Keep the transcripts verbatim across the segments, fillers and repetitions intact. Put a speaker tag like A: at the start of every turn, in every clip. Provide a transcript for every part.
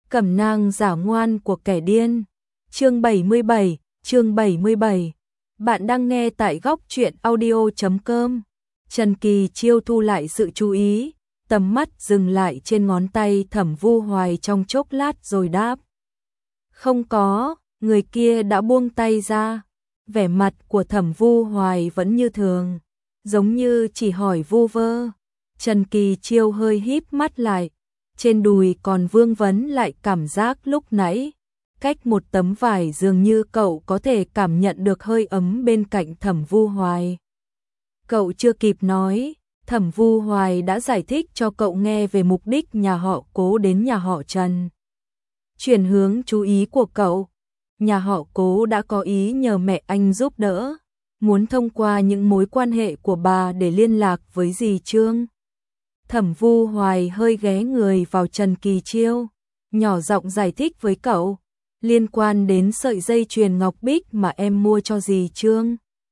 A: Cẩm nang giả ngoan của kẻ điên. Chương bảy mươi bảy, chương bảy mươi bảy. Bạn đang nghe tại góc truyện audio chấm com. Trần Kỳ Chiêu thu lại sự chú ý, tầm mắt dừng lại trên ngón tay Thẩm Vu Hoài trong chốc lát rồi đáp. Không có, người kia đã buông tay ra. Vẻ mặt của Thẩm Vu Hoài vẫn như thường, giống như chỉ hỏi vu vơ. Trần Kỳ Chiêu hơi híp mắt lại, trên đùi còn vương vấn lại cảm giác lúc nãy. Cách một tấm vải dường như cậu có thể cảm nhận được hơi ấm bên cạnh Thẩm Vu Hoài. Cậu chưa kịp nói, Thẩm Vu Hoài đã giải thích cho cậu nghe về mục đích nhà họ Cố đến nhà họ Trần. Chuyển hướng chú ý của cậu, nhà họ Cố đã có ý nhờ mẹ anh giúp đỡ, muốn thông qua những mối quan hệ của bà để liên lạc với dì Trương. Thẩm Vu Hoài hơi ghé người vào Trần Kỳ Chiêu, nhỏ giọng giải thích với cậu, liên quan đến sợi dây chuyền ngọc bích mà em mua cho dì Trương.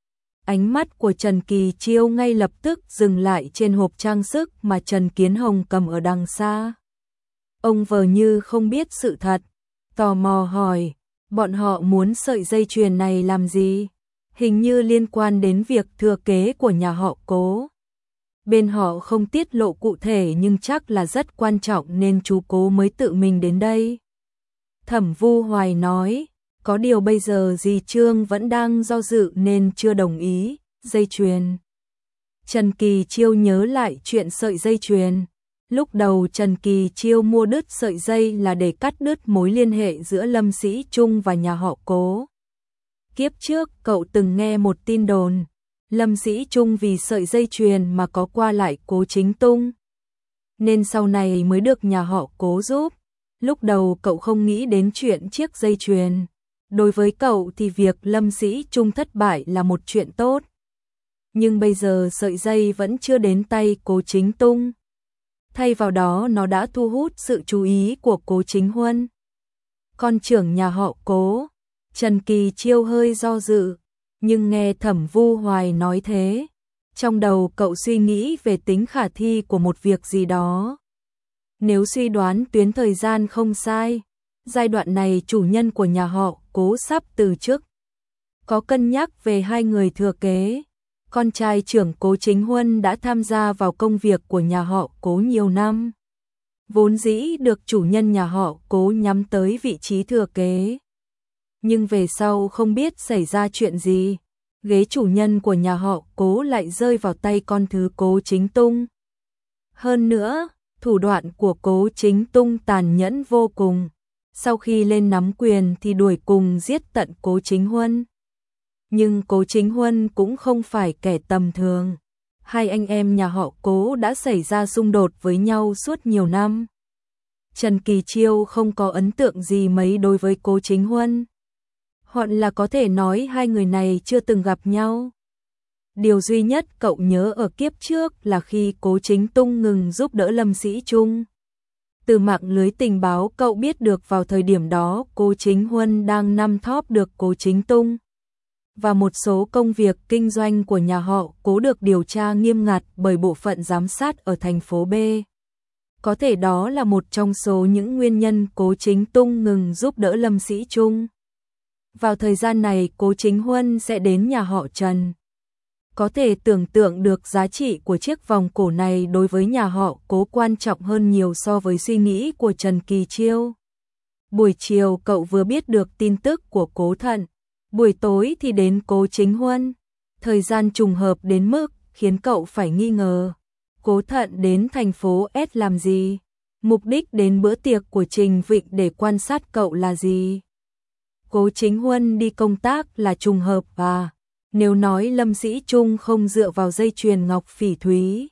A: Ánh mắt của Trần Kỳ Chiêu ngay lập tức dừng lại trên hộp trang sức mà Trần Kiến Hồng cầm ở đằng xa. Ông vờ như không biết sự thật, tò mò hỏi, bọn họ muốn sợi dây chuyền này làm gì? Hình như liên quan đến việc thừa kế của nhà họ Cố. Bên họ không tiết lộ cụ thể nhưng chắc là rất quan trọng nên chú Cố mới tự mình đến đây. Thẩm Vu Hoài nói, có điều bây giờ dì Trương vẫn đang do dự nên chưa đồng ý. Dây chuyền. Trần Kỳ Chiêu nhớ lại chuyện sợi dây chuyền. Lúc đầu Trần Kỳ Chiêu mua đứt sợi dây là để cắt đứt mối liên hệ giữa Lâm Sĩ Trung và nhà họ Cố. Kiếp trước cậu từng nghe một tin đồn, Lâm Sĩ Trung vì sợi dây chuyền mà có qua lại Cố Chính Tung, nên sau này mới được nhà họ Cố giúp. Lúc đầu cậu không nghĩ đến chuyện chiếc dây chuyền. Đối với cậu thì việc Lâm Sĩ Trung thất bại là một chuyện tốt. Nhưng bây giờ sợi dây vẫn chưa đến tay Cố Chính Tung. Thay vào đó nó đã thu hút sự chú ý của Cố Chính Huân, con trưởng nhà họ Cố. Trần Kỳ Chiêu hơi do dự, nhưng nghe Thẩm Vu Hoài nói thế, trong đầu cậu suy nghĩ về tính khả thi của một việc gì đó. Nếu suy đoán tuyến thời gian không sai, giai đoạn này chủ nhân của nhà họ Cố sắp từ chức. Có cân nhắc về hai người thừa kế. Con trai trưởng Cố Chính Huân đã tham gia vào công việc của nhà họ Cố nhiều năm, vốn dĩ được chủ nhân nhà họ Cố nhắm tới vị trí thừa kế. Nhưng về sau không biết xảy ra chuyện gì, ghế chủ nhân của nhà họ Cố lại rơi vào tay con thứ Cố Chính Tung. Hơn nữa, thủ đoạn của Cố Chính Tung tàn nhẫn vô cùng. Sau khi lên nắm quyền thì đuổi cùng giết tận Cố Chính Huân. Nhưng Cố Chính Huân cũng không phải kẻ tầm thường. Hai anh em nhà họ Cố đã xảy ra xung đột với nhau suốt nhiều năm. Trần Kỳ Chiêu không có ấn tượng gì mấy đối với Cố Chính Huân. Hoặc là có thể nói hai người này chưa từng gặp nhau. Điều duy nhất cậu nhớ ở kiếp trước là khi Cố Chính Tung ngừng giúp đỡ Lâm Sĩ Trung. Từ mạng lưới tình báo cậu biết được vào thời điểm đó Cố Chính Huân đang nắm thóp được Cố Chính Tung. Và một số công việc kinh doanh của nhà họ Cố được điều tra nghiêm ngặt bởi bộ phận giám sát ở thành phố B. Có thể đó là một trong số những nguyên nhân Cố Chính Tung ngừng giúp đỡ Lâm Sĩ Trung. Vào thời gian này Cố Chính Huân sẽ đến nhà họ Trần. Có thể tưởng tượng được giá trị của chiếc vòng cổ này đối với nhà họ Cố quan trọng hơn nhiều so với suy nghĩ của Trần Kỳ Chiêu. Buổi chiều cậu vừa biết được tin tức của Cố Thận, buổi tối thì đến Cố Chính Huân. Thời gian trùng hợp đến mức khiến cậu phải nghi ngờ. Cố Thận đến thành phố S làm gì? Mục đích đến bữa tiệc của Trình Vịnh để quan sát cậu là gì? Cố Chính Huân đi công tác là trùng hợp à? Nếu nói Lâm Sĩ Trung không dựa vào dây chuyền ngọc phỉ thúy,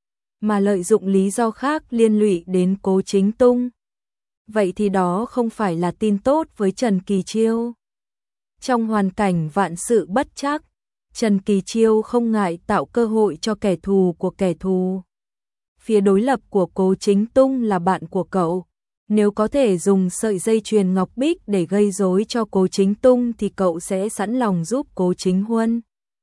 A: mà lợi dụng lý do khác liên lụy đến Cố Chính Tung, vậy thì đó không phải là tin tốt với Trần Kỳ Chiêu. Trong hoàn cảnh vạn sự bất trắc, Trần Kỳ Chiêu không ngại tạo cơ hội cho kẻ thù của kẻ thù. Phía đối lập của Cố Chính Tung là bạn của cậu. Nếu có thể dùng sợi dây chuyền ngọc bích để gây rối cho Cố Chính Tung thì cậu sẽ sẵn lòng giúp Cố Chính Huân.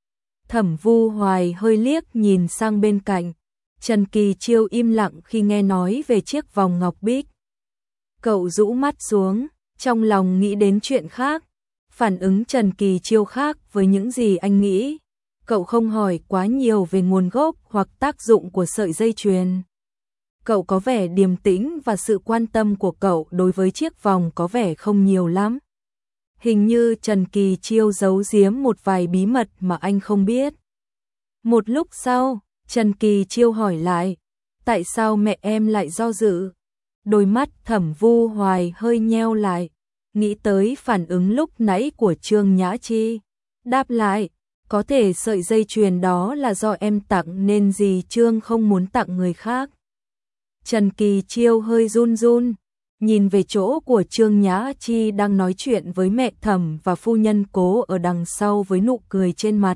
A: Thẩm Vu Hoài hơi liếc nhìn sang bên cạnh. Trần Kỳ Chiêu im lặng khi nghe nói về chiếc vòng ngọc bích. Cậu rũ mắt xuống, trong lòng nghĩ đến chuyện khác. Phản ứng Trần Kỳ Chiêu khác với những gì anh nghĩ. Cậu không hỏi quá nhiều về nguồn gốc hoặc tác dụng của sợi dây chuyền. Cậu có vẻ điềm tĩnh và sự quan tâm của cậu đối với chiếc vòng có vẻ không nhiều lắm. Hình như Trần Kỳ Chiêu giấu giếm một vài bí mật mà anh không biết. Một lúc sau, Trần Kỳ Chiêu hỏi lại, tại sao mẹ em lại do dự? Đôi mắt Thẩm Vu Hoài hơi nheo lại, nghĩ tới phản ứng lúc nãy của Trương Nhã Chi. Đáp lại, có thể sợi dây chuyền đó là do em tặng nên dì Trương không muốn tặng người khác. Trần Kỳ Chiêu hơi run run, nhìn về chỗ của Trương Nhã Chi đang nói chuyện với mẹ Thẩm và phu nhân Cố ở đằng sau với nụ cười trên mặt.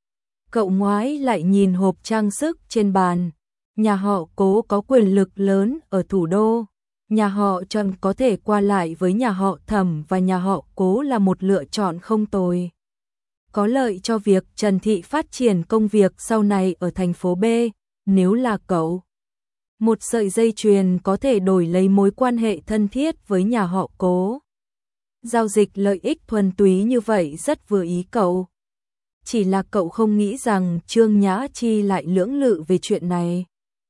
A: Cậu ngoái lại nhìn hộp trang sức trên bàn. Nhà họ Cố có quyền lực lớn ở thủ đô. Nhà họ Trần có thể qua lại với nhà họ Thẩm và nhà họ Cố là một lựa chọn không tồi. Có lợi cho việc Trần Thị phát triển công việc sau này ở thành phố B, nếu là cậu. Một sợi dây chuyền có thể đổi lấy mối quan hệ thân thiết với nhà họ Cố. Giao dịch lợi ích thuần túy như vậy rất vừa ý cậu. Chỉ là cậu không nghĩ rằng Trương Nhã Chi lại lưỡng lự về chuyện này.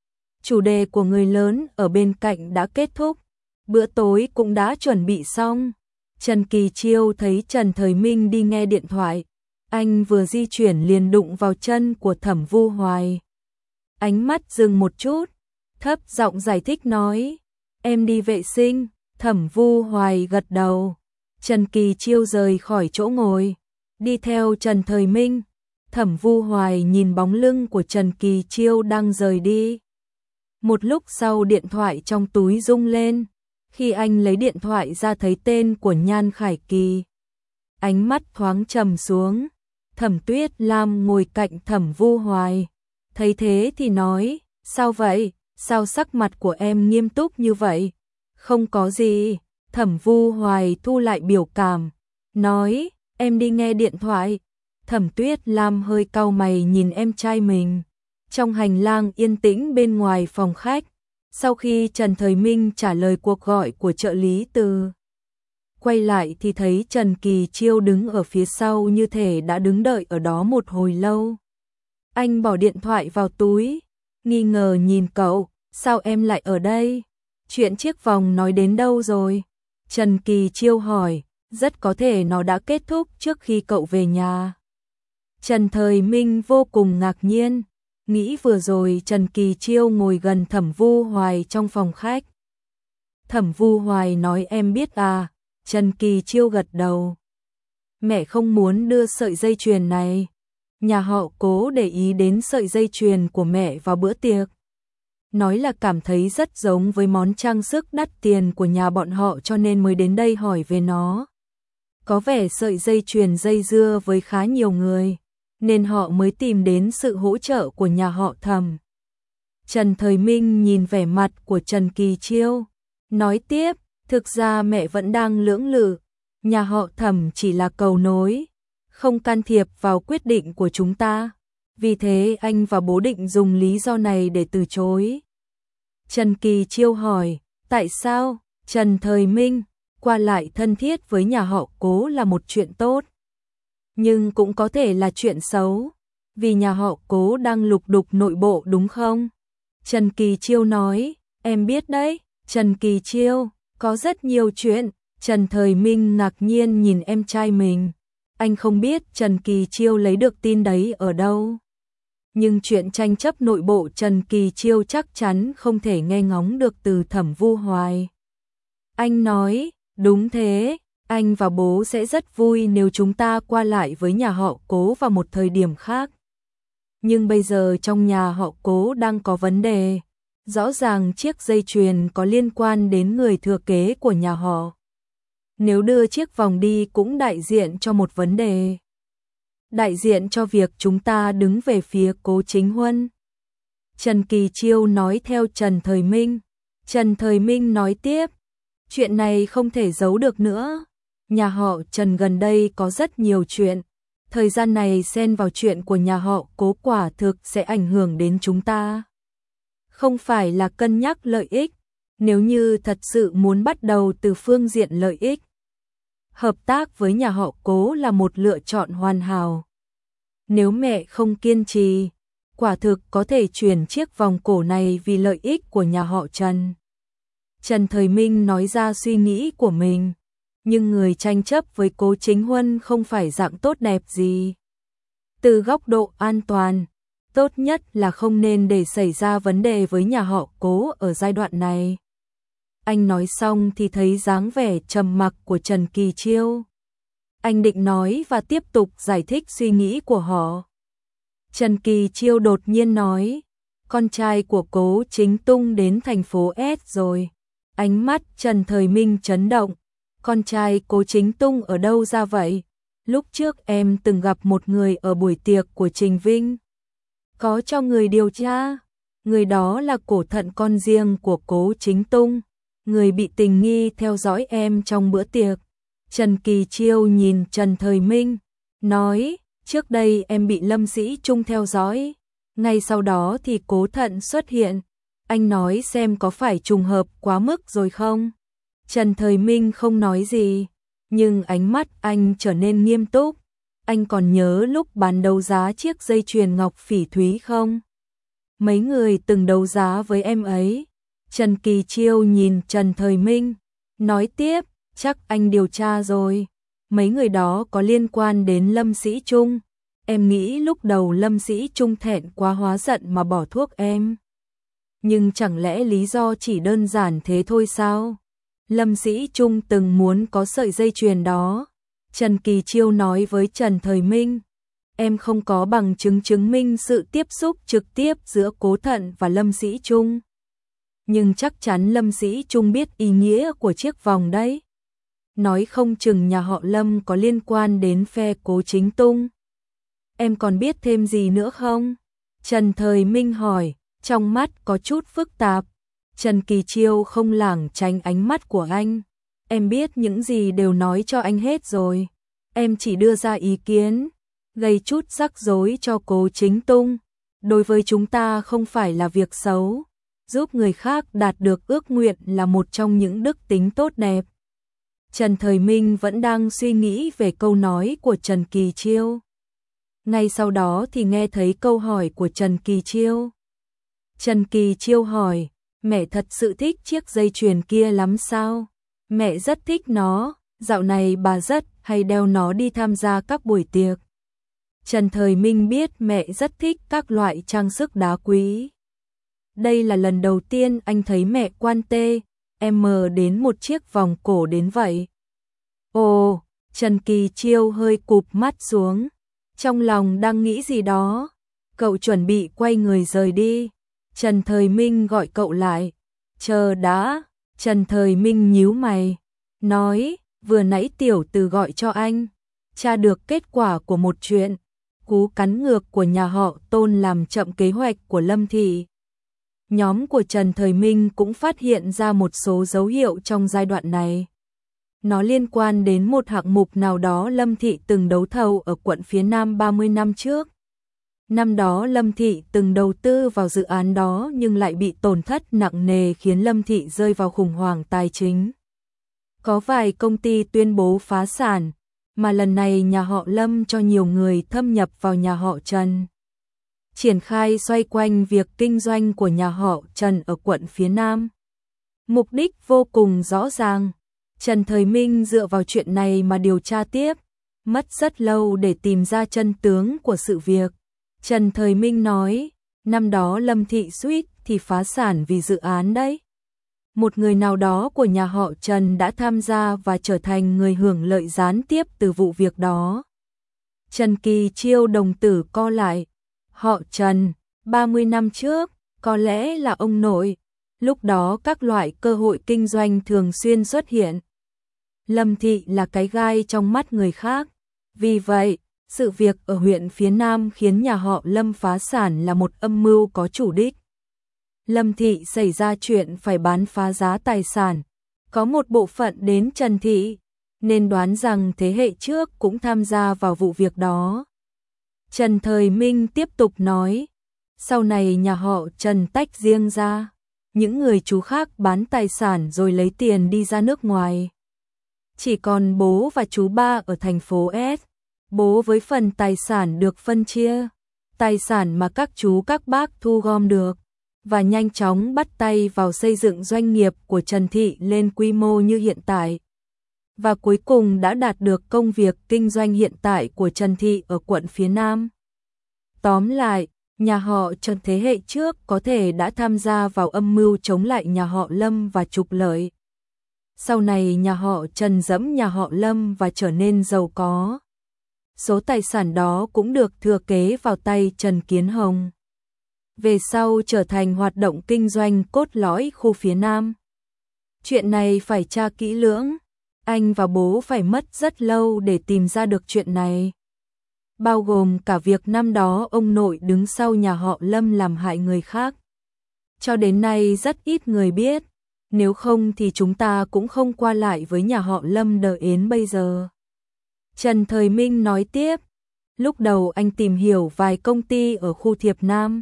A: Chủ đề của người lớn ở bên cạnh đã kết thúc, bữa tối cũng đã chuẩn bị xong. Trần Kỳ Chiêu thấy Trần Thời Minh đi nghe điện thoại, anh vừa di chuyển liền đụng vào chân của Thẩm Vu Hoài. Ánh mắt dừng một chút, thấp giọng giải thích nói, em đi vệ sinh. Thẩm Vu Hoài gật đầu. Trần Kỳ Chiêu rời khỏi chỗ ngồi, đi theo Trần Thời Minh. Thẩm Vu Hoài nhìn bóng lưng của Trần Kỳ Chiêu đang rời đi. Một lúc sau điện thoại trong túi rung lên, khi anh lấy điện thoại ra thấy tên của Nhan Khải Kỳ. Ánh mắt thoáng trầm xuống. Thẩm Tuyết Lam ngồi cạnh Thẩm Vu Hoài, thấy thế thì nói, sao vậy, sao sắc mặt của em nghiêm túc như vậy? Không có gì. Thẩm Vu Hoài thu lại biểu cảm, nói, em đi nghe điện thoại. Thẩm Tuyết Lam hơi cau mày nhìn em trai mình. Trong hành lang yên tĩnh bên ngoài phòng khách, sau khi Trần Thời Minh trả lời cuộc gọi của trợ lý Từ, quay lại thì thấy Trần Kỳ Chiêu đứng ở phía sau như thể đã đứng đợi ở đó một hồi lâu. Anh bỏ điện thoại vào túi, nghi ngờ nhìn cậu, sao em lại ở đây? Chuyện chiếc vòng nói đến đâu rồi? Trần Kỳ Chiêu hỏi, rất có thể nó đã kết thúc trước khi cậu về nhà. Trần Thời Minh vô cùng ngạc nhiên, nghĩ vừa rồi Trần Kỳ Chiêu ngồi gần Thẩm Vu Hoài trong phòng khách. Thẩm Vu Hoài nói em biết à? Trần Kỳ Chiêu gật đầu. Mẹ không muốn đưa sợi dây chuyền này. Nhà họ Cố để ý đến sợi dây chuyền của mẹ vào bữa tiệc. Nói là cảm thấy rất giống với món trang sức đắt tiền của nhà bọn họ cho nên mới đến đây hỏi về nó. Có vẻ sợi dây chuyền dây dưa với khá nhiều người, nên họ mới tìm đến sự hỗ trợ của nhà họ Thẩm. Trần Thời Minh nhìn vẻ mặt của Trần Kỳ Chiêu, nói tiếp, thực ra mẹ vẫn đang lưỡng lự, nhà họ Thẩm chỉ là cầu nối, không can thiệp vào quyết định của chúng ta. Vì thế anh và bố định dùng lý do này để từ chối. Trần Kỳ Chiêu hỏi, tại sao? Trần Thời Minh, qua lại thân thiết với nhà họ Cố là một chuyện tốt, nhưng cũng có thể là chuyện xấu, vì nhà họ Cố đang lục đục nội bộ đúng không? Trần Kỳ Chiêu nói, em biết đấy. Trần Kỳ Chiêu, có rất nhiều chuyện. Trần Thời Minh ngạc nhiên nhìn em trai mình, anh không biết Trần Kỳ Chiêu lấy được tin đấy ở đâu. Nhưng chuyện tranh chấp nội bộ Trần Kỳ Chiêu chắc chắn không thể nghe ngóng được từ Thẩm Vu Hoài. Anh nói, đúng thế, anh và bố sẽ rất vui nếu chúng ta qua lại với nhà họ Cố vào một thời điểm khác. Nhưng bây giờ trong nhà họ Cố đang có vấn đề. Rõ ràng chiếc dây chuyền có liên quan đến người thừa kế của nhà họ. Nếu đưa chiếc vòng đi cũng đại diện cho một vấn đề. Đại diện cho việc chúng ta đứng về phía Cố Chính Huân. Trần Kỳ Chiêu nói theo Trần Thời Minh. Trần Thời Minh nói tiếp, chuyện này không thể giấu được nữa. Nhà họ Trần gần đây có rất nhiều chuyện. Thời gian này xen vào chuyện của nhà họ Cố quả thực sẽ ảnh hưởng đến chúng ta. Không phải là cân nhắc lợi ích, Nếu như thật sự muốn bắt đầu từ phương diện lợi ích, hợp tác với nhà họ Cố là một lựa chọn hoàn hảo. Nếu mẹ không kiên trì, quả thực có thể chuyển chiếc vòng cổ này vì lợi ích của nhà họ Trần. Trần Thời Minh nói ra suy nghĩ của mình, nhưng người tranh chấp với Cố Chính Huân không phải dạng tốt đẹp gì. Từ góc độ an toàn, tốt nhất là không nên để xảy ra vấn đề với nhà họ Cố ở giai đoạn này. Anh nói xong thì thấy dáng vẻ trầm mặc của Trần Kỳ Chiêu. Anh định nói và tiếp tục giải thích suy nghĩ của họ. Trần Kỳ Chiêu đột nhiên nói, con trai của Cố Chính Tung đến thành phố S rồi. Ánh mắt Trần Thời Minh chấn động. Con trai Cố Chính Tung ở đâu ra vậy? Lúc trước em từng gặp một người ở buổi tiệc của Trình Vinh. Có cho người điều tra. Người đó là cổ thận con riêng của Cố Chính Tung, người bị tình nghi theo dõi em trong bữa tiệc. Trần Kỳ Chiêu nhìn Trần Thời Minh, nói, trước đây em bị Lâm Sĩ Trung theo dõi. Ngay sau đó thì Cố Thận xuất hiện. Anh nói xem có phải trùng hợp quá mức rồi không? Trần Thời Minh không nói gì, nhưng ánh mắt anh trở nên nghiêm túc. Anh còn nhớ lúc bán đấu giá chiếc dây chuyền ngọc phỉ thúy không? Mấy người từng đấu giá với em ấy. Trần Kỳ Chiêu nhìn Trần Thời Minh, nói tiếp, chắc anh điều tra rồi. Mấy người đó có liên quan đến Lâm Sĩ Trung. Em nghĩ lúc đầu Lâm Sĩ Trung thẹn quá hóa giận mà bỏ thuốc em. Nhưng chẳng lẽ lý do chỉ đơn giản thế thôi sao? Lâm Sĩ Trung từng muốn có sợi dây chuyền đó. Trần Kỳ Chiêu nói với Trần Thời Minh, em không có bằng chứng chứng minh sự tiếp xúc trực tiếp giữa Cố Thận và Lâm Sĩ Trung. Nhưng chắc chắn Lâm Sĩ Trung biết ý nghĩa của chiếc vòng đấy. Nói không chừng nhà họ Lâm có liên quan đến phe Cố Chính Tung. Em còn biết thêm gì nữa không? Trần Thời Minh hỏi, trong mắt có chút phức tạp. Trần Kỳ Chiêu không lảng tránh ánh mắt của anh. Em biết những gì đều nói cho anh hết rồi. Em chỉ đưa ra ý kiến, gây chút rắc rối cho Cố Chính Tung. Đối với chúng ta không phải là việc xấu. Giúp người khác đạt được ước nguyện là một trong những đức tính tốt đẹp. Trần Thời Minh vẫn đang suy nghĩ về câu nói của Trần Kỳ Chiêu. Ngay sau đó thì nghe thấy câu hỏi của Trần Kỳ Chiêu. Trần Kỳ Chiêu hỏi, mẹ thật sự thích chiếc dây chuyền kia lắm sao? Mẹ rất thích nó, dạo này bà rất hay đeo nó đi tham gia các buổi tiệc. Trần Thời Minh biết mẹ rất thích các loại trang sức đá quý. Đây là lần đầu tiên anh thấy mẹ quan tê, em mờ đến một chiếc vòng cổ đến vậy. Ồ, Trần Kỳ Chiêu hơi cụp mắt xuống, trong lòng đang nghĩ gì đó. Cậu chuẩn bị quay người rời đi. Trần Thời Minh gọi cậu lại. Chờ đã. Trần Thời Minh nhíu mày, nói, vừa nãy tiểu từ gọi cho anh, tra được kết quả của một chuyện. Cú cắn ngược của nhà họ Tôn làm chậm kế hoạch của Lâm Thị. Nhóm của Trần Thời Minh cũng phát hiện ra một số dấu hiệu trong giai đoạn này. Nó liên quan đến một hạng mục nào đó Lâm Thị từng đấu thầu ở quận phía Nam ba mươi năm trước. Năm đó Lâm Thị từng đầu tư vào dự án đó nhưng lại bị tổn thất nặng nề khiến Lâm Thị rơi vào khủng hoảng tài chính. Có vài công ty tuyên bố phá sản, mà lần này nhà họ Lâm cho nhiều người thâm nhập vào nhà họ Trần. Triển khai xoay quanh việc kinh doanh của nhà họ Trần ở quận phía Nam. Mục đích vô cùng rõ ràng. Trần Thời Minh dựa vào chuyện này mà điều tra tiếp, mất rất lâu để tìm ra chân tướng của sự việc. Trần Thời Minh nói, năm đó Lâm Thị suýt thì phá sản vì dự án đấy. Một người nào đó của nhà họ Trần đã tham gia và trở thành người hưởng lợi gián tiếp từ vụ việc đó. Trần Kỳ Chiêu đồng tử co lại. Họ Trần, ba mươi năm trước, có lẽ là ông nội. Lúc đó các loại cơ hội kinh doanh thường xuyên xuất hiện. Lâm Thị là cái gai trong mắt người khác. Vì vậy, sự việc ở huyện phía Nam khiến nhà họ Lâm phá sản là một âm mưu có chủ đích. Lâm Thị xảy ra chuyện phải bán phá giá tài sản. Có một bộ phận đến Trần Thị, nên đoán rằng thế hệ trước cũng tham gia vào vụ việc đó. Trần Thời Minh tiếp tục nói, sau này nhà họ Trần tách riêng ra. những người chú khác bán tài sản rồi lấy tiền đi ra nước ngoài. Chỉ còn bố và chú ba ở thành phố S. Bố với phần tài sản được phân chia, tài sản mà các chú các bác thu gom được, và nhanh chóng bắt tay vào xây dựng doanh nghiệp của Trần Thị lên quy mô như hiện tại. Và cuối cùng đã đạt được công việc kinh doanh hiện tại của Trần Thị ở quận phía Nam. Tóm lại, nhà họ Trần thế hệ trước có thể đã tham gia vào âm mưu chống lại nhà họ Lâm và trục lợi. Sau này nhà họ Trần dẫm nhà họ Lâm và trở nên giàu có. Số tài sản đó cũng được thừa kế vào tay Trần Kiến Hồng. Về sau trở thành hoạt động kinh doanh cốt lõi khu phía Nam. Chuyện này phải tra kỹ lưỡng, anh và bố phải mất rất lâu để tìm ra được chuyện này. Bao gồm cả việc năm đó ông nội đứng sau nhà họ Lâm làm hại người khác. Cho đến nay rất ít người biết, nếu không thì chúng ta cũng không qua lại với nhà họ Lâm đợi đến bây giờ. Trần Thời Minh nói tiếp, lúc đầu anh tìm hiểu vài công ty ở khu Thiệp Nam.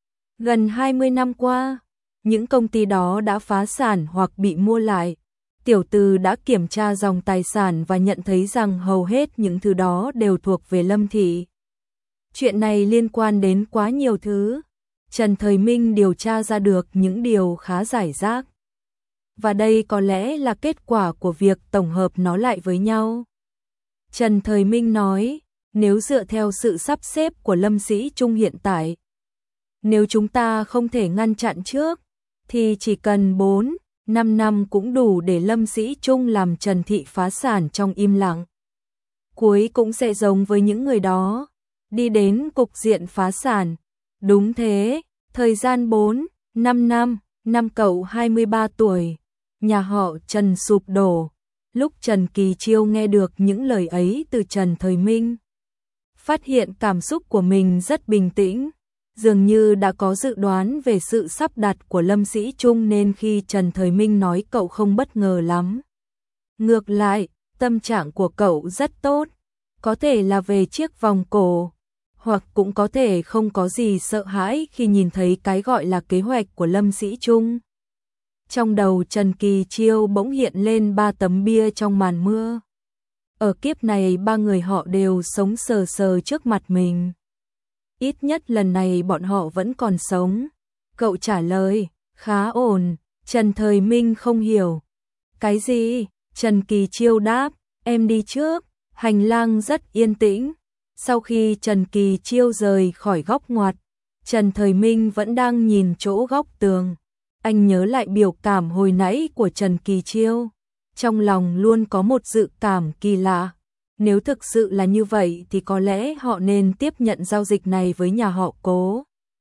A: Gần hai mươi năm qua, những công ty đó đã phá sản hoặc bị mua lại. Tiểu Từ đã kiểm tra dòng tài sản và nhận thấy rằng hầu hết những thứ đó đều thuộc về Lâm Thị. Chuyện này liên quan đến quá nhiều thứ. Trần Thời Minh điều tra ra được những điều khá rải rác. Và đây có lẽ là kết quả của việc tổng hợp nó lại với nhau. Trần Thời Minh nói, nếu dựa theo sự sắp xếp của Lâm Sĩ Trung hiện tại, nếu chúng ta không thể ngăn chặn trước, thì chỉ cần bốn, năm năm cũng đủ để Lâm Sĩ Trung làm Trần Thị phá sản trong im lặng. Cuối cũng sẽ giống với những người đó, đi đến cục diện phá sản. Đúng thế, thời gian bốn, năm năm, năm cậu hai mươi ba tuổi, nhà họ Trần sụp đổ. Lúc Trần Kỳ Chiêu nghe được những lời ấy từ Trần Thời Minh, phát hiện cảm xúc của mình rất bình tĩnh, dường như đã có dự đoán về sự sắp đặt của Lâm Sĩ Trung nên khi Trần Thời Minh nói cậu không bất ngờ lắm. Ngược lại, tâm trạng của cậu rất tốt, có thể là về chiếc vòng cổ, hoặc cũng có thể không có gì sợ hãi khi nhìn thấy cái gọi là kế hoạch của Lâm Sĩ Trung. Trong đầu Trần Kỳ Chiêu bỗng hiện lên ba tấm bia trong màn mưa. Ở kiếp này ba người họ đều sống sờ sờ trước mặt mình. Ít nhất lần này bọn họ vẫn còn sống. Cậu trả lời, khá ổn. Trần Thời Minh không hiểu. Cái gì? Trần Kỳ Chiêu đáp, em đi trước. Hành lang rất yên tĩnh. Sau khi Trần Kỳ Chiêu rời khỏi góc ngoặt, Trần Thời Minh vẫn đang nhìn chỗ góc tường. Anh nhớ lại biểu cảm hồi nãy của Trần Kỳ Chiêu. Trong lòng luôn có một dự cảm kỳ lạ. Nếu thực sự là như vậy thì có lẽ họ nên tiếp nhận giao dịch này với nhà họ Cố.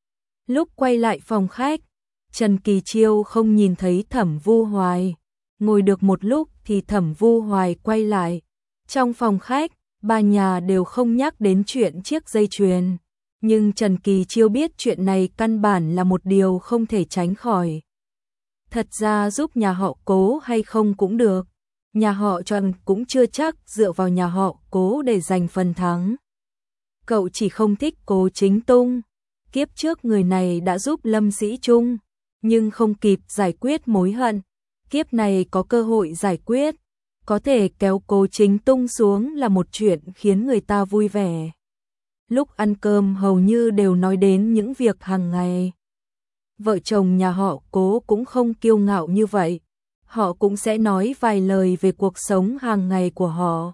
A: Lúc quay lại phòng khách, Trần Kỳ Chiêu không nhìn thấy Thẩm Vu Hoài. Ngồi được một lúc thì Thẩm Vu Hoài quay lại. Trong phòng khách, ba nhà đều không nhắc đến chuyện chiếc dây chuyền. Nhưng Trần Kỳ Chiêu biết chuyện này căn bản là một điều không thể tránh khỏi. Thật ra giúp nhà họ Cố hay không cũng được. Nhà họ Trần cũng chưa chắc dựa vào nhà họ Cố để giành phần thắng. Cậu chỉ không thích Cố Chính Tung. Kiếp trước người này đã giúp Lâm Sĩ Trung, nhưng không kịp giải quyết mối hận. Kiếp này có cơ hội giải quyết, có thể kéo Cố Chính Tung xuống là một chuyện khiến người ta vui vẻ. Lúc ăn cơm hầu như đều nói đến những việc hàng ngày. Vợ chồng nhà họ Cố cũng không kiêu ngạo như vậy. Họ cũng sẽ nói vài lời về cuộc sống hàng ngày của họ.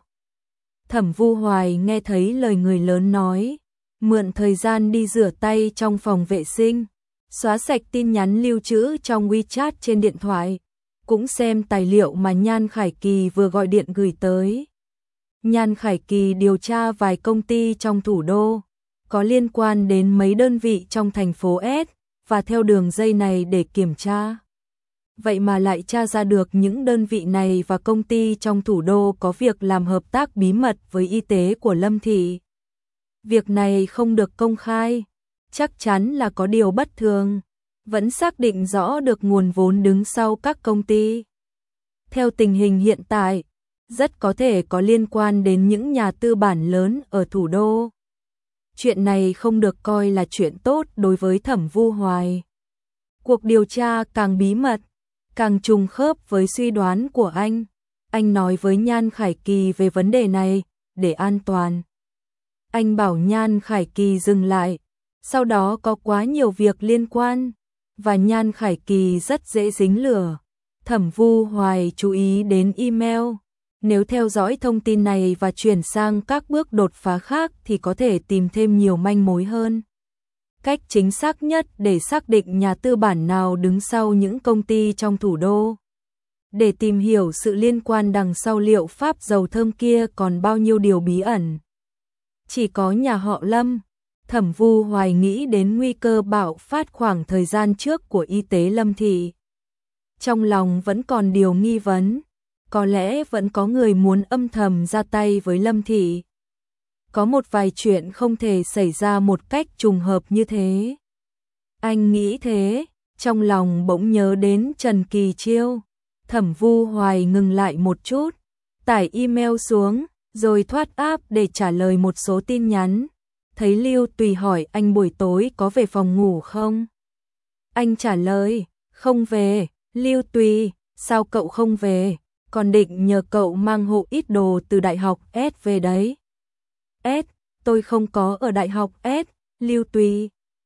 A: Thẩm Vu Hoài nghe thấy lời người lớn nói, mượn thời gian đi rửa tay trong phòng vệ sinh, xóa sạch tin nhắn lưu trữ trong WeChat trên điện thoại, cũng xem tài liệu mà Nhan Khải Kỳ vừa gọi điện gửi tới. Nhan Khải Kỳ điều tra vài công ty trong thủ đô, có liên quan đến mấy đơn vị trong thành phố S, và theo đường dây này để kiểm tra. Vậy mà lại tra ra được những đơn vị này và công ty trong thủ đô có việc làm hợp tác bí mật với y tế của Lâm Thị. Việc này không được công khai, chắc chắn là có điều bất thường, vẫn xác định rõ được nguồn vốn đứng sau các công ty. Theo tình hình hiện tại, rất có thể có liên quan đến những nhà tư bản lớn ở thủ đô. Chuyện này không được coi là chuyện tốt đối với Thẩm Vu Hoài. Cuộc điều tra càng bí mật, càng trùng khớp với suy đoán của anh. Anh nói với Nhan Khải Kỳ về vấn đề này, để an toàn. Anh bảo Nhan Khải Kỳ dừng lại, sau đó có quá nhiều việc liên quan, và Nhan Khải Kỳ rất dễ dính lửa. Thẩm Vu Hoài chú ý đến email. Nếu theo dõi thông tin này và chuyển sang các bước đột phá khác thì có thể tìm thêm nhiều manh mối hơn. Cách chính xác nhất để xác định nhà tư bản nào đứng sau những công ty trong thủ đô. Để tìm hiểu sự liên quan đằng sau liệu pháp dầu thơm kia còn bao nhiêu điều bí ẩn. Chỉ có nhà họ Lâm. Thẩm Vu Hoài nghĩ đến nguy cơ bạo phát khoảng thời gian trước của y tế Lâm Thị. Trong lòng vẫn còn điều nghi vấn. Có lẽ vẫn có người muốn âm thầm ra tay với Lâm Thị. Có một vài chuyện không thể xảy ra một cách trùng hợp như thế. Anh nghĩ thế, trong lòng bỗng nhớ đến Trần Kỳ Chiêu. Thẩm Vu Hoài ngừng lại một chút, tải email xuống, rồi thoát app để trả lời một số tin nhắn. Thấy Lưu Tùy hỏi anh buổi tối có về phòng ngủ không? Anh trả lời, không về. Lưu Tùy, sao cậu không về? Còn định nhờ cậu mang hộ ít đồ từ đại học S về đấy. S, tôi không có ở đại học S. Lưu Tùy.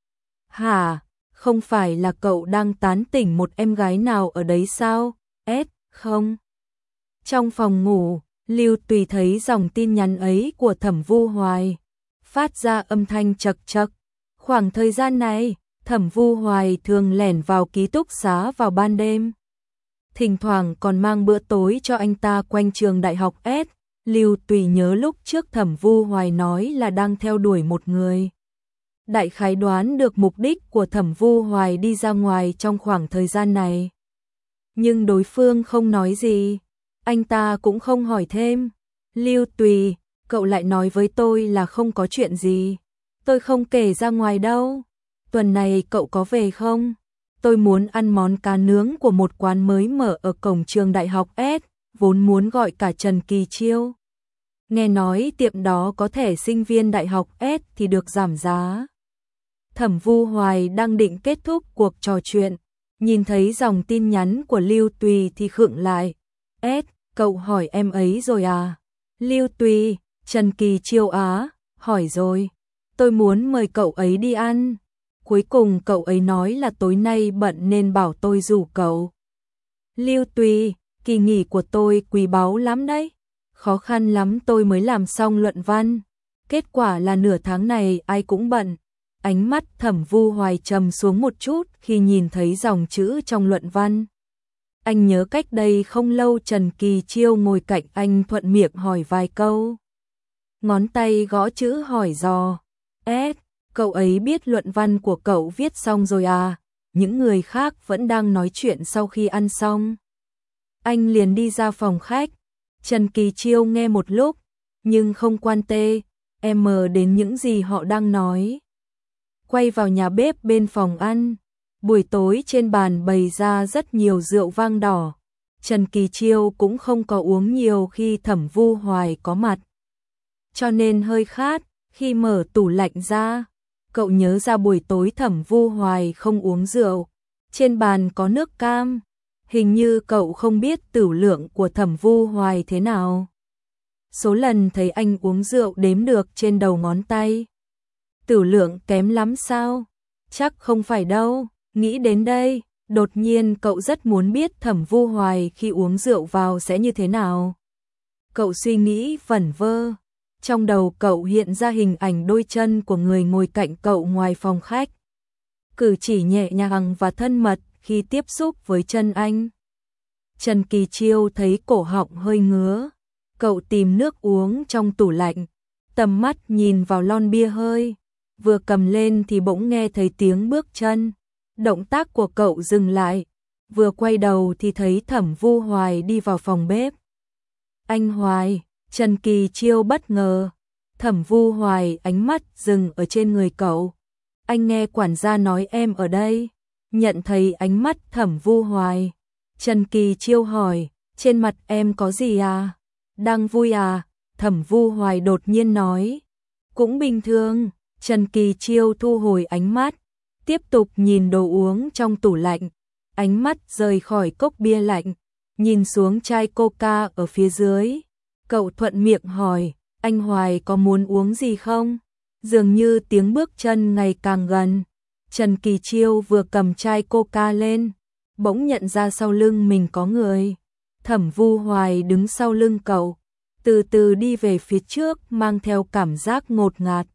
A: Hả, không phải là cậu đang tán tỉnh một em gái nào ở đấy sao? S, không. Trong phòng ngủ, Lưu Tùy thấy dòng tin nhắn ấy của Thẩm Vu Hoài, phát ra âm thanh chật chật. Khoảng thời gian này, Thẩm Vu Hoài thường lẻn vào ký túc xá vào ban đêm. Thỉnh thoảng còn mang bữa tối cho anh ta quanh trường đại học S. Lưu Tùy nhớ lúc trước Thẩm Vu Hoài nói là đang theo đuổi một người. Đại khái đoán được mục đích của Thẩm Vu Hoài đi ra ngoài trong khoảng thời gian này. Nhưng đối phương không nói gì, anh ta cũng không hỏi thêm. Lưu Tùy, cậu lại nói với tôi là không có chuyện gì. Tôi không kể ra ngoài đâu. Tuần này cậu có về không? Tôi muốn ăn món cá nướng của một quán mới mở ở cổng trường đại học S, vốn muốn gọi cả Trần Kỳ Chiêu. Nghe nói tiệm đó có thẻ sinh viên đại học S thì được giảm giá. Thẩm Vu Hoài đang định kết thúc cuộc trò chuyện, nhìn thấy dòng tin nhắn của Lưu Tùy thì khựng lại. S, cậu hỏi em ấy rồi à? Lưu Tùy, Trần Kỳ Chiêu á, hỏi rồi. Tôi muốn mời cậu ấy đi ăn. Cuối cùng cậu ấy nói là tối nay bận nên bảo tôi rủ cậu. Lưu Tùy, kỳ nghỉ của tôi quý báu lắm đấy. Khó khăn lắm tôi mới làm xong luận văn. Kết quả là nửa tháng này ai cũng bận. Ánh mắt Thẩm Vu Hoài trầm xuống một chút khi nhìn thấy dòng chữ trong luận văn. Anh nhớ cách đây không lâu Trần Kỳ Chiêu ngồi cạnh anh thuận miệng hỏi vài câu. Ngón tay gõ chữ hỏi dò. S, cậu ấy biết luận văn của cậu viết xong rồi à? Những người khác vẫn đang nói chuyện sau khi ăn xong. Anh liền đi ra phòng khách. Trần Kỳ Chiêu nghe một lúc, nhưng không quan tê, em đến những gì họ đang nói. Quay vào nhà bếp bên phòng ăn. Buổi tối trên bàn bày ra rất nhiều rượu vang đỏ. Trần Kỳ Chiêu cũng không có uống nhiều khi Thẩm Vu Hoài có mặt. Cho nên hơi khát, khi mở tủ lạnh ra, cậu nhớ ra buổi tối Thẩm Vu Hoài không uống rượu. Trên bàn có nước cam. Hình như cậu không biết tửu lượng của Thẩm Vu Hoài thế nào. Số lần thấy anh uống rượu đếm được trên đầu ngón tay. Tửu lượng kém lắm sao? Chắc không phải đâu. Nghĩ đến đây, đột nhiên cậu rất muốn biết Thẩm Vu Hoài khi uống rượu vào sẽ như thế nào. Cậu suy nghĩ vẩn vơ. Trong đầu cậu hiện ra hình ảnh đôi chân của người ngồi cạnh cậu ngoài phòng khách. Cử chỉ nhẹ nhàng và thân mật khi tiếp xúc với chân anh. Trần Kỳ Chiêu thấy cổ họng hơi ngứa. Cậu tìm nước uống trong tủ lạnh. Tầm mắt nhìn vào lon bia hơi. Vừa cầm lên thì bỗng nghe thấy tiếng bước chân. Động tác của cậu dừng lại. Vừa quay đầu thì thấy Thẩm Vu Hoài đi vào phòng bếp. Anh Hoài, Trần Kỳ Chiêu bất ngờ. Thẩm Vu Hoài ánh mắt dừng ở trên người cậu. Anh nghe quản gia nói em ở đây. Nhận thấy ánh mắt Thẩm Vu Hoài, Trần Kỳ Chiêu hỏi, trên mặt em có gì à? Đang vui à? Thẩm Vu Hoài đột nhiên nói. Cũng bình thường. Trần Kỳ Chiêu thu hồi ánh mắt. tiếp tục nhìn đồ uống trong tủ lạnh, ánh mắt rời khỏi cốc bia lạnh, nhìn xuống chai coca ở phía dưới. Cậu thuận miệng hỏi, anh Hoài có muốn uống gì không? Dường như tiếng bước chân ngày càng gần. Trần Kỳ Chiêu vừa cầm chai coca lên, bỗng nhận ra sau lưng mình có người. Thẩm Vu Hoài đứng sau lưng cậu, từ từ đi về phía trước mang theo cảm giác ngột ngạt.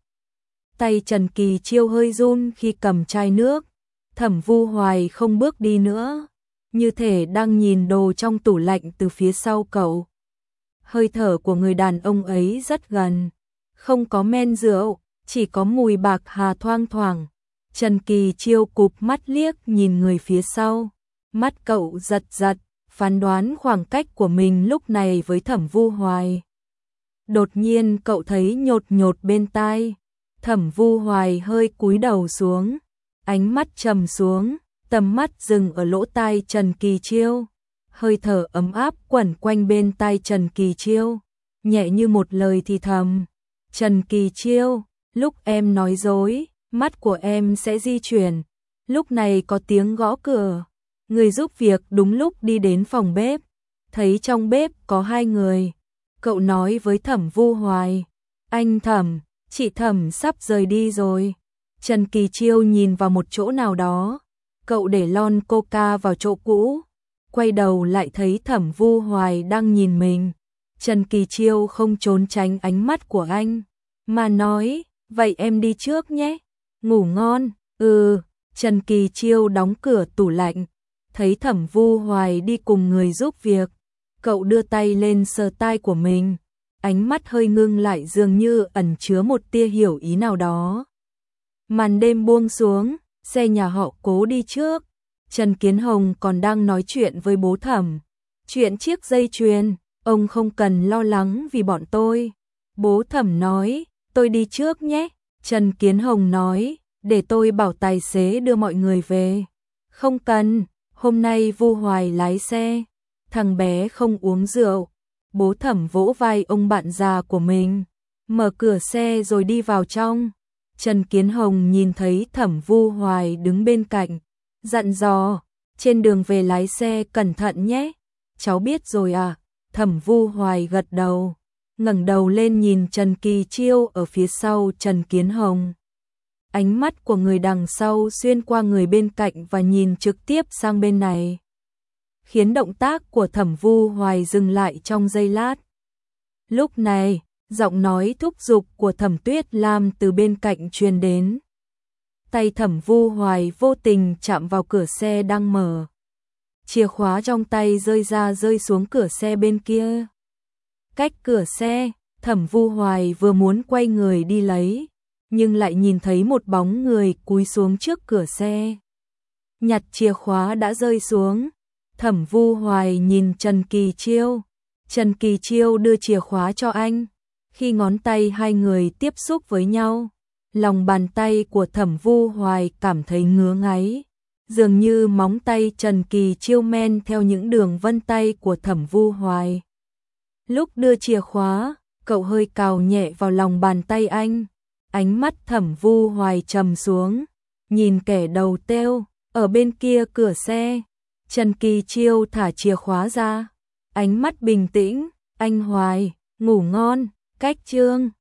A: Tay Trần Kỳ Chiêu hơi run khi cầm chai nước. Thẩm Vu Hoài không bước đi nữa, như thể đang nhìn đồ trong tủ lạnh từ phía sau cậu. Hơi thở của người đàn ông ấy rất gần, không có men rượu, chỉ có mùi bạc hà thoang thoảng. Trần Kỳ Chiêu cụp mắt liếc nhìn người phía sau, mắt cậu giật giật, phán đoán khoảng cách của mình lúc này với Thẩm Vu Hoài. Đột nhiên cậu thấy nhột nhột bên tai, Thẩm Vu Hoài hơi cúi đầu xuống, ánh mắt trầm xuống, tầm mắt dừng ở lỗ tai Trần Kỳ Chiêu. Hơi thở ấm áp quẩn quanh bên tai Trần Kỳ Chiêu, nhẹ như một lời thì thầm. Trần Kỳ Chiêu, lúc em nói dối, mắt của em sẽ di chuyển. Lúc này có tiếng gõ cửa, người giúp việc đúng lúc đi đến phòng bếp, thấy trong bếp có hai người. Cậu nói với Thẩm Vu Hoài, anh Thẩm, chị Thẩm sắp rời đi rồi. Trần Kỳ Chiêu nhìn vào một chỗ nào đó, cậu để lon coca vào chỗ cũ, quay đầu lại thấy Thẩm Vu Hoài đang nhìn mình. Trần Kỳ Chiêu không trốn tránh ánh mắt của anh, mà nói, vậy em đi trước nhé, ngủ ngon. Ừ. Trần Kỳ Chiêu đóng cửa tủ lạnh, thấy Thẩm Vu Hoài đi cùng người giúp việc, cậu đưa tay lên sờ tai của mình, ánh mắt hơi ngưng lại dường như ẩn chứa một tia hiểu ý nào đó. Màn đêm buông xuống, xe nhà họ Cố đi trước. Trần Kiến Hồng còn đang nói chuyện với bố Thẩm. Chuyện chiếc dây chuyền, ông không cần lo lắng vì bọn tôi. Bố Thẩm nói, tôi đi trước nhé. Trần Kiến Hồng nói, để tôi bảo tài xế đưa mọi người về. Không cần, hôm nay Vu Hoài lái xe, thằng bé không uống rượu. Bố Thẩm vỗ vai ông bạn già của mình, mở cửa xe rồi đi vào trong. Trần Kiến Hồng nhìn thấy Thẩm Vu Hoài đứng bên cạnh, dặn dò, trên đường về lái xe cẩn thận nhé. Cháu biết rồi à? Thẩm Vu Hoài gật đầu, ngẩng đầu lên nhìn Trần Kỳ Chiêu ở phía sau Trần Kiến Hồng. Ánh mắt của người đằng sau xuyên qua người bên cạnh và nhìn trực tiếp sang bên này, khiến động tác của Thẩm Vu Hoài dừng lại trong giây lát. Lúc này, giọng nói thúc giục của Thẩm Tuyết Lam từ bên cạnh truyền đến. Tay Thẩm Vu Hoài vô tình chạm vào cửa xe đang mở. Chìa khóa trong tay rơi ra rơi xuống cửa xe bên kia. Cách cửa xe, Thẩm Vu Hoài vừa muốn quay người đi lấy, nhưng lại nhìn thấy một bóng người cúi xuống trước cửa xe. Nhặt chìa khóa đã rơi xuống. Thẩm Vu Hoài nhìn Trần Kỳ Chiêu. Trần Kỳ Chiêu đưa chìa khóa cho anh. Khi ngón tay hai người tiếp xúc với nhau, lòng bàn tay của Thẩm Vu Hoài cảm thấy ngứa ngáy, dường như móng tay Trần Kỳ Chiêu men theo những đường vân tay của Thẩm Vu Hoài. Lúc đưa chìa khóa, cậu hơi cào nhẹ vào lòng bàn tay anh. Ánh mắt Thẩm Vu Hoài trầm xuống, nhìn kẻ đầu têu ở bên kia cửa xe. Trần Kỳ Chiêu thả chìa khóa ra, ánh mắt bình tĩnh, anh Hoài, ngủ ngon. Cách chương